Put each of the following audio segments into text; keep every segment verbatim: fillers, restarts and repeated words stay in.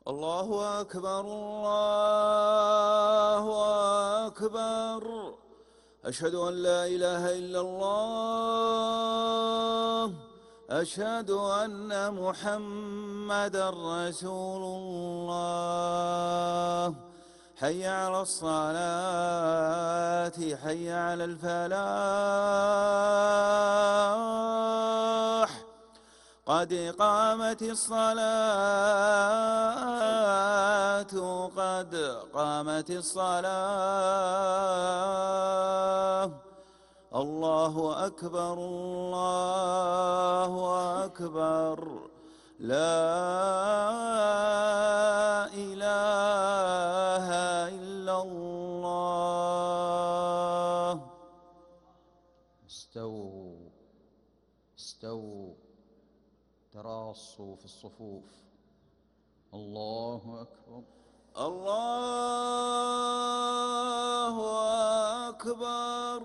الله أكبر الله أكبر. أشهد أن لا إله إلا الله. أشهد أن محمدًا رسول الله. حي على الصلاة حي على الفلاح. قد قامت الصلاة قد قامت الصلاة. الله أكبر الله أكبر. لا إله إلا الله. استووا استووا تراصوا في الصفوف. الله أكبر الله أكبر.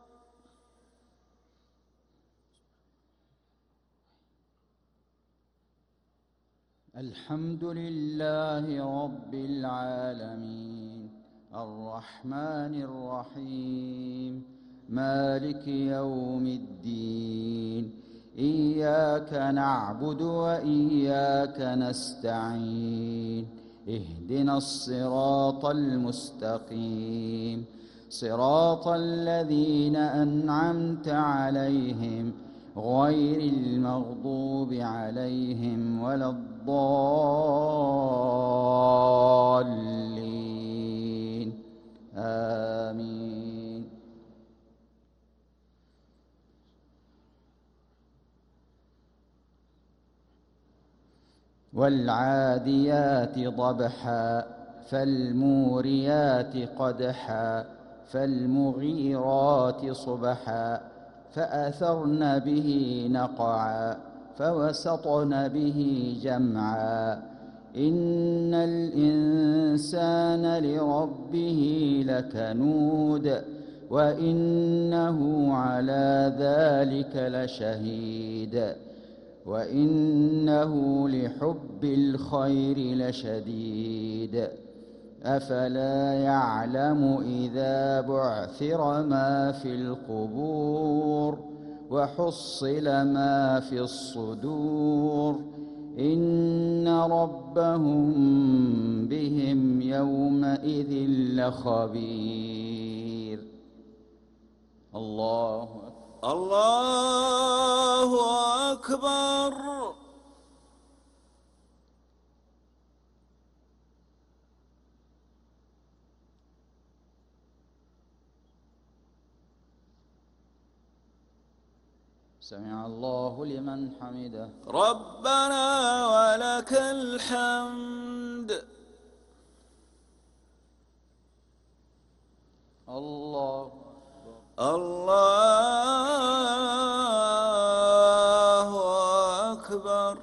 الحمد لله رب العالمين الرحمن الرحيم مالك يوم الدين. إياك نعبد وإياك نستعين. اهدنا الصراط المستقيم صراط الذين أنعمت عليهم غير المغضوب عليهم ولا الضالين. آمين. والعاديات ضبحا فالموريات قدحا فالمغيرات صبحا فأثرن به نقعا فوسطن به جمعا. إن الإنسان لربه لكنود وإنه على ذلك لشهيد وإنه لحب الخير لشديد. أفلا يعلم إذا بعثر ما في القبور وحصل ما في الصدور إن ربهم بهم يومئذ لخبير. الله أكبر الله أكبر. سمع الله لمن حمده. ربنا ولك الحمد. الله الله أكبر.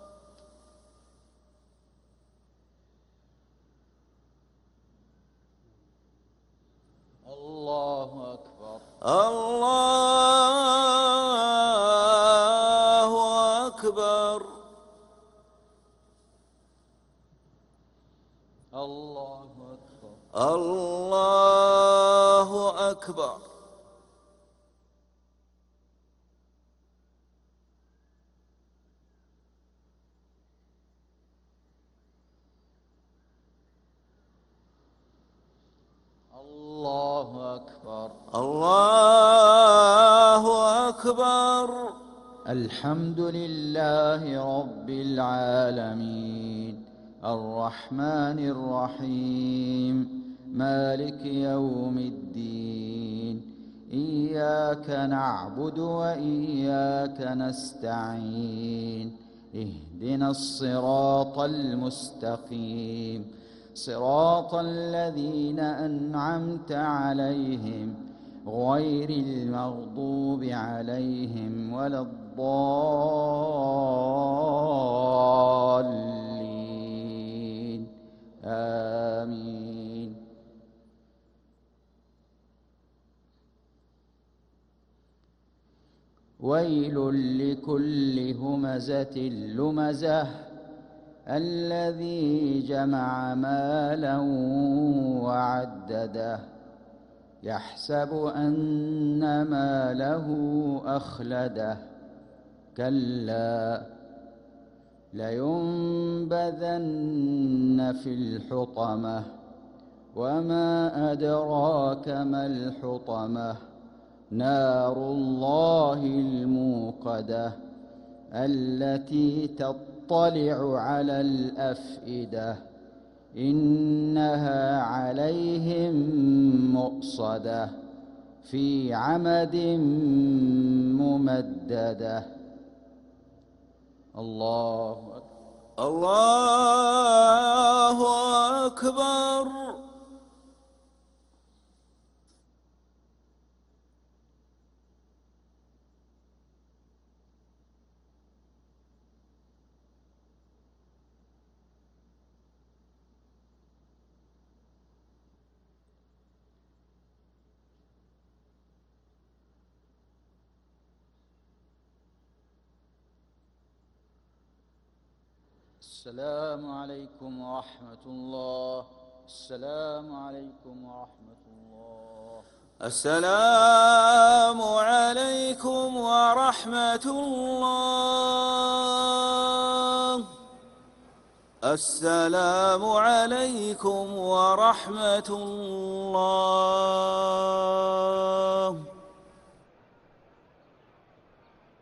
الله أكبر. الله أكبر. الله أكبر. الله أكبر. الله أكبر. الله أكبر. الحمد لله رب العالمين الرحمن الرحيم مالك يوم الدين. إياك نعبد وإياك نستعين. اهدنا الصراط المستقيم صراط الذين أنعمت عليهم غير المغضوب عليهم ولا الضالين. آمين. ويل لكل همزة لمزة الذي جمع مالا وعدده يحسب أن ماله أخلده كلا لينبذن في الحطمة وما أدراك ما الحطمة نار الله الموقدة التي تطلع على الأفئدة إنها عليهم مؤصدة في عمد ممددة. الله أكبر. الله أكبر. السلام عليكم ورحمة الله. السلام عليكم ورحمة الله. السلام عليكم ورحمة الله. السلام عليكم ورحمة الله.